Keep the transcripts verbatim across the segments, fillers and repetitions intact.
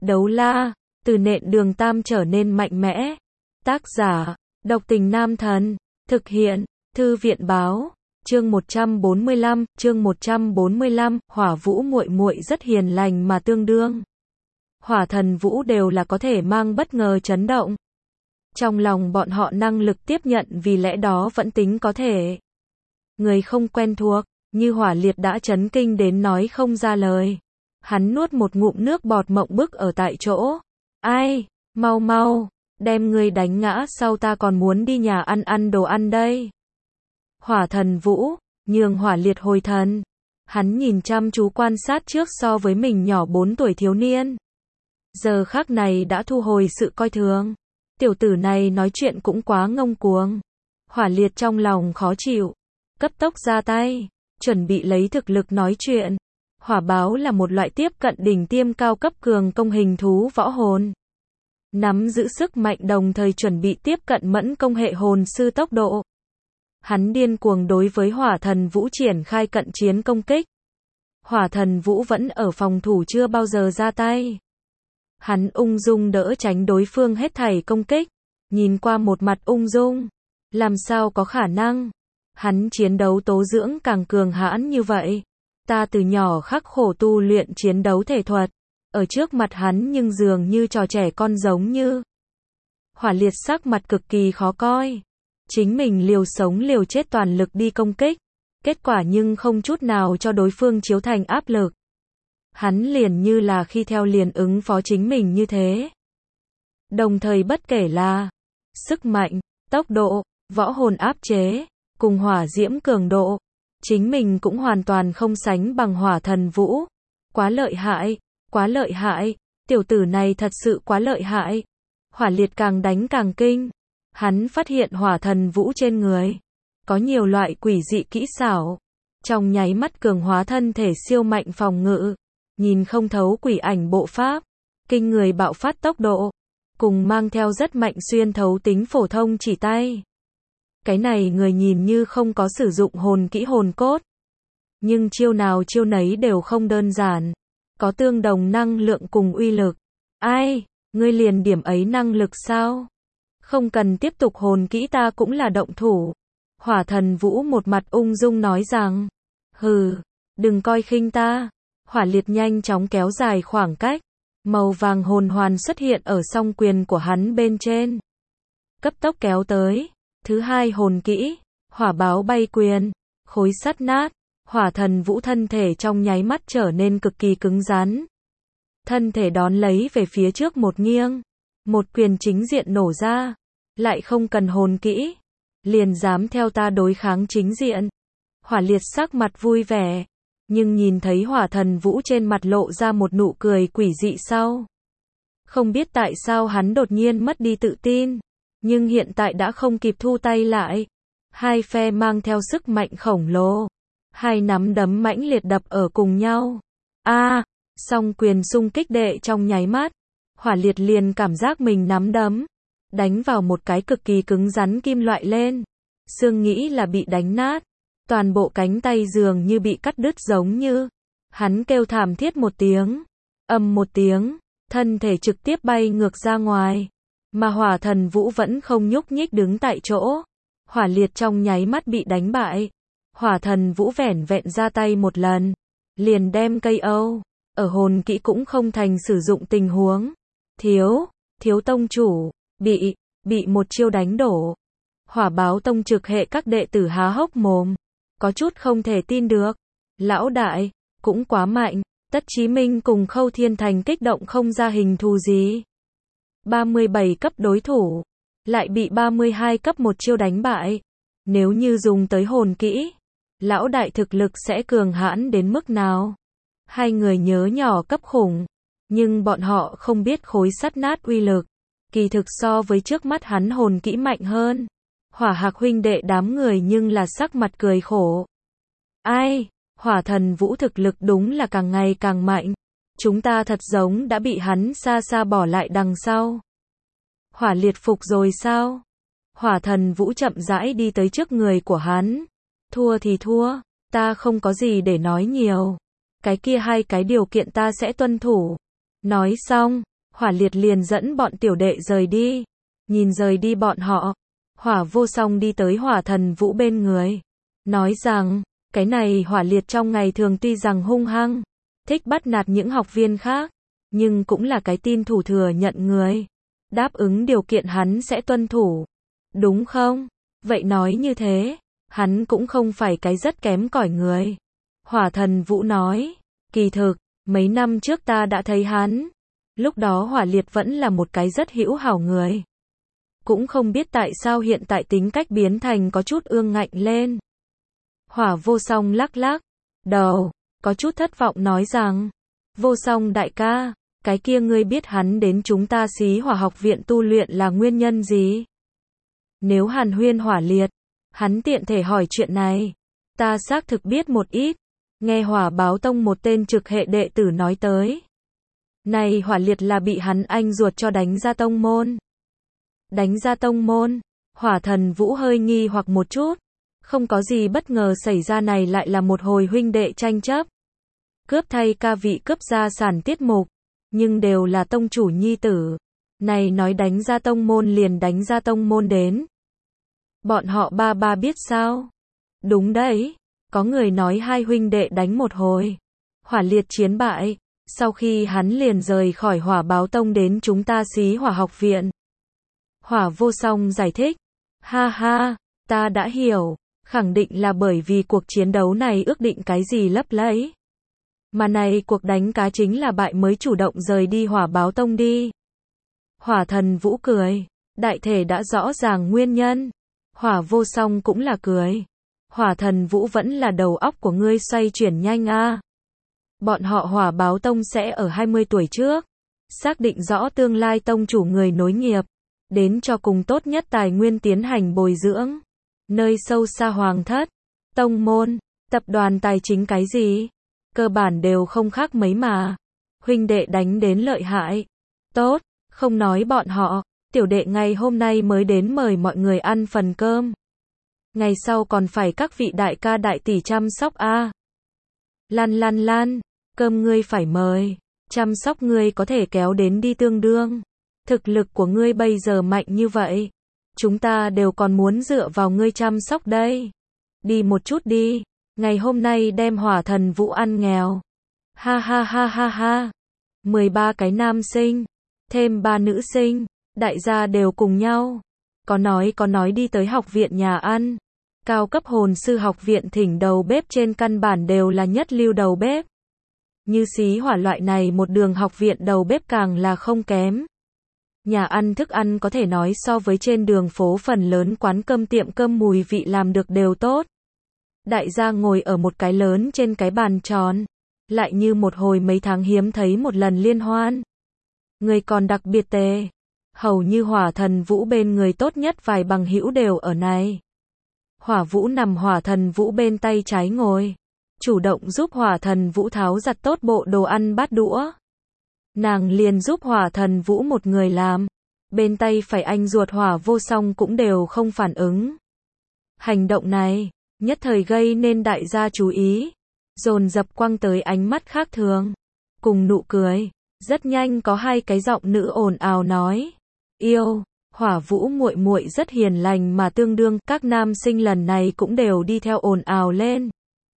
Đấu la, từ nện đường tam trở nên mạnh mẽ. Tác giả, độc tình nam thần. Thực hiện, thư viện báo. Chương một trăm bốn mươi lăm, chương một trăm bốn mươi lăm, Hỏa Vũ muội muội rất hiền lành mà tương đương. Hỏa Thần Vũ đều là có thể mang bất ngờ chấn động. Trong lòng bọn họ năng lực tiếp nhận vì lẽ đó vẫn tính có thể. Người không quen thuộc, như Hỏa Liệt đã chấn kinh đến nói không ra lời. Hắn nuốt một ngụm nước bọt mộng bức ở tại chỗ. Ai, mau mau, đem ngươi đánh ngã sau ta còn muốn đi nhà ăn ăn đồ ăn đây. Hỏa Thần Vũ, nhường Hỏa Liệt hồi thần. Hắn nhìn chăm chú quan sát trước so với mình nhỏ bốn tuổi thiếu niên. Giờ khắc này đã thu hồi sự coi thường. Tiểu tử này nói chuyện cũng quá ngông cuồng. Hỏa Liệt trong lòng khó chịu. Cấp tốc ra tay, chuẩn bị lấy thực lực nói chuyện. Hỏa báo là một loại tiếp cận đỉnh tiêm cao cấp cường công hình thú võ hồn. Nắm giữ sức mạnh đồng thời chuẩn bị tiếp cận mẫn công hệ hồn sư tốc độ. Hắn điên cuồng đối với Hỏa Thần Vũ triển khai cận chiến công kích. Hỏa Thần Vũ vẫn ở phòng thủ chưa bao giờ ra tay. Hắn ung dung đỡ tránh đối phương hết thảy công kích. Nhìn qua một mặt ung dung. Làm sao có khả năng? Hắn chiến đấu tố dưỡng càng cường hãn như vậy. Ta từ nhỏ khắc khổ tu luyện chiến đấu thể thuật. Ở trước mặt hắn nhưng dường như trò trẻ con giống như. Hỏa Liệt sắc mặt cực kỳ khó coi. Chính mình liều sống liều chết toàn lực đi công kích. Kết quả nhưng không chút nào cho đối phương chiếu thành áp lực. Hắn liền như là khi theo liền ứng phó chính mình như thế. Đồng thời bất kể là sức mạnh, tốc độ, võ hồn áp chế, cùng hỏa diễm cường độ. Chính mình cũng hoàn toàn không sánh bằng Hỏa Thần Vũ. Quá lợi hại, quá lợi hại, tiểu tử này thật sự quá lợi hại. Hỏa Liệt càng đánh càng kinh. Hắn phát hiện Hỏa Thần Vũ trên người có nhiều loại quỷ dị kỹ xảo. Trong nháy mắt cường hóa thân thể siêu mạnh phòng ngự. Nhìn không thấu quỷ ảnh bộ pháp. Kinh người bạo phát tốc độ. Cùng mang theo rất mạnh xuyên thấu tính phổ thông chỉ tay. Cái này người nhìn như không có sử dụng hồn kỹ hồn cốt. Nhưng chiêu nào chiêu nấy đều không đơn giản. Có tương đồng năng lượng cùng uy lực. Ai, ngươi liền điểm ấy năng lực sao? Không cần tiếp tục hồn kỹ ta cũng là động thủ. Hỏa Thần Vũ một mặt ung dung nói rằng. Hừ, đừng coi khinh ta. Hỏa Liệt nhanh chóng kéo dài khoảng cách. Màu vàng hồn hoàn xuất hiện ở song quyền của hắn bên trên. Cấp tốc kéo tới. Thứ hai hồn kỹ, hỏa báo bay quyền, khối sắt nát, Hỏa Thần Vũ thân thể trong nháy mắt trở nên cực kỳ cứng rắn. Thân thể đón lấy về phía trước một nghiêng, một quyền chính diện nổ ra, lại không cần hồn kỹ, liền dám theo ta đối kháng chính diện. Hỏa Liệt sắc mặt vui vẻ, nhưng nhìn thấy Hỏa Thần Vũ trên mặt lộ ra một nụ cười quỷ dị sau. Không biết tại sao hắn đột nhiên mất đi tự tin. Nhưng hiện tại đã không kịp thu tay lại. Hai phe mang theo sức mạnh khổng lồ. Hai nắm đấm mãnh liệt đập ở cùng nhau. A, à, song quyền xung kích đệ trong nháy mắt. Hỏa Liệt liền cảm giác mình nắm đấm. Đánh vào một cái cực kỳ cứng rắn kim loại lên. Xương nghĩ là bị đánh nát. Toàn bộ cánh tay dường như bị cắt đứt giống như. Hắn kêu thảm thiết một tiếng. Ầm một tiếng. Thân thể trực tiếp bay ngược ra ngoài. Mà Hỏa Thần Vũ vẫn không nhúc nhích đứng tại chỗ. Hỏa Liệt trong nháy mắt bị đánh bại. Hỏa Thần Vũ vẻn vẹn ra tay một lần. Liền đem cây âu. Ở hồn kỹ cũng không thành sử dụng tình huống. Thiếu, thiếu tông chủ. Bị, bị một chiêu đánh đổ. Hỏa báo tông trực hệ các đệ tử há hốc mồm. Có chút không thể tin được. Lão đại, cũng quá mạnh. Tất Chí Minh cùng Khâu Thiên Thành kích động không ra hình thù gì. ba mươi bảy cấp đối thủ, lại bị ba mươi hai cấp một chiêu đánh bại. Nếu như dùng tới hồn kỹ, lão đại thực lực sẽ cường hãn đến mức nào? Hai người nhớ nhỏ cấp khủng, nhưng bọn họ không biết khối sắt nát uy lực. Kỳ thực so với trước mắt hắn hồn kỹ mạnh hơn. Hỏa Hạc huynh đệ đám người nhưng là sắc mặt cười khổ. Ai, Hỏa Thần Vũ thực lực đúng là càng ngày càng mạnh. Chúng ta thật giống đã bị hắn xa xa bỏ lại đằng sau. Hỏa Liệt phục rồi sao? Hỏa Thần Vũ chậm rãi đi tới trước người của hắn. Thua thì thua, ta không có gì để nói nhiều. Cái kia hai cái điều kiện ta sẽ tuân thủ. Nói xong, Hỏa Liệt liền dẫn bọn tiểu đệ rời đi. Nhìn rời đi bọn họ, Hỏa Vô Song đi tới Hỏa Thần Vũ bên người, nói rằng, cái này Hỏa Liệt trong ngày thường tuy rằng hung hăng, thích bắt nạt những học viên khác, nhưng cũng là cái tin thủ thừa nhận người. Đáp ứng điều kiện hắn sẽ tuân thủ. Đúng không? Vậy nói như thế, hắn cũng không phải cái rất kém cỏi người. Hỏa Thần Vũ nói, kỳ thực, mấy năm trước ta đã thấy hắn. Lúc đó Hỏa Liệt vẫn là một cái rất hữu hảo người. Cũng không biết tại sao hiện tại tính cách biến thành có chút ương ngạnh lên. Hỏa Vô Song lắc lắc đầu, có chút thất vọng nói rằng, Vô Song đại ca, cái kia ngươi biết hắn đến chúng ta Xí Hỏa học viện tu luyện là nguyên nhân gì? Nếu hàn huyên Hỏa Liệt, hắn tiện thể hỏi chuyện này. Ta xác thực biết một ít, nghe Hỏa Báo Tông một tên trực hệ đệ tử nói tới. Này Hỏa Liệt là bị hắn anh ruột cho đánh ra tông môn. Đánh ra tông môn, Hỏa Thần Vũ hơi nghi hoặc một chút. Không có gì bất ngờ xảy ra, này lại là một hồi huynh đệ tranh chấp. Cướp thay ca vị cướp gia sản tiết mục, nhưng đều là tông chủ nhi tử. Này nói đánh ra tông môn liền đánh ra tông môn đến. Bọn họ ba ba biết sao? Đúng đấy, có người nói hai huynh đệ đánh một hồi. Hỏa Liệt chiến bại, sau khi hắn liền rời khỏi Hỏa Báo Tông đến chúng ta Xí Hỏa học viện. Hỏa Vô Song giải thích, ha ha, ta đã hiểu, khẳng định là bởi vì cuộc chiến đấu này ước định cái gì lấp lẫy. Mà này cuộc đánh cá chính là bại mới chủ động rời đi Hỏa Báo Tông đi. Hỏa Thần Vũ cười, đại thể đã rõ ràng nguyên nhân. Hỏa Vô Song cũng là cười. Hỏa Thần Vũ vẫn là đầu óc của ngươi xoay chuyển nhanh a. Bọn họ Hỏa Báo Tông sẽ ở hai mươi tuổi trước, xác định rõ tương lai tông chủ người nối nghiệp, đến cho cùng tốt nhất tài nguyên tiến hành bồi dưỡng. Nơi sâu xa hoàng thất, tông môn, tập đoàn tài chính cái gì, cơ bản đều không khác mấy mà. Huynh đệ đánh đến lợi hại. Tốt, không nói bọn họ, tiểu đệ ngày hôm nay mới đến mời mọi người ăn phần cơm. Ngày sau còn phải các vị đại ca đại tỷ chăm sóc a. À. Lan lan lan, cơm ngươi phải mời, chăm sóc ngươi có thể kéo đến đi tương đương. Thực lực của ngươi bây giờ mạnh như vậy, chúng ta đều còn muốn dựa vào ngươi chăm sóc đây. Đi một chút đi, ngày hôm nay đem Hỏa Thần Vũ ăn nghèo. Ha ha ha ha ha. mười ba cái nam sinh, thêm ba nữ sinh, đại gia đều cùng nhau. Có nói có nói đi tới học viện nhà ăn. Cao cấp hồn sư học viện thỉnh đầu bếp trên căn bản đều là nhất lưu đầu bếp. Như Xí Hỏa loại này một đường học viện đầu bếp càng là không kém. Nhà ăn thức ăn có thể nói so với trên đường phố phần lớn quán cơm tiệm cơm mùi vị làm được đều tốt. Đại gia ngồi ở một cái lớn trên cái bàn tròn, lại như một hồi mấy tháng hiếm thấy một lần liên hoan. Người còn đặc biệt tề, hầu như Hỏa Thần Vũ bên người tốt nhất vài bằng hữu đều ở này. Hỏa Vũ nằm Hỏa Thần Vũ bên tay trái ngồi, chủ động giúp Hỏa Thần Vũ tháo giặt tốt bộ đồ ăn bát đũa. Nàng liền giúp Hỏa Thần Vũ một người làm, bên tay phải anh ruột Hỏa Vô Song cũng đều không phản ứng. Hành động này, nhất thời gây nên đại gia chú ý, dồn dập quăng tới ánh mắt khác thường, cùng nụ cười. Rất nhanh có hai cái giọng nữ ồn ào nói, yêu, Hỏa Vũ muội muội rất hiền lành mà tương đương. Các nam sinh lần này cũng đều đi theo ồn ào lên,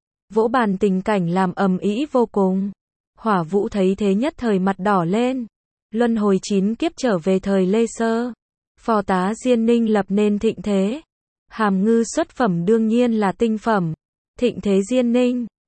vỗ bàn, tình cảnh làm ầm ĩ vô cùng. Hỏa Vũ thấy thế nhất thời mặt đỏ lên. Luân hồi chín kiếp trở về thời Lê Sơ, phò tá Diên Ninh lập nên thịnh thế. Hàm Ngư xuất phẩm đương nhiên là tinh phẩm. Thịnh thế Diên Ninh,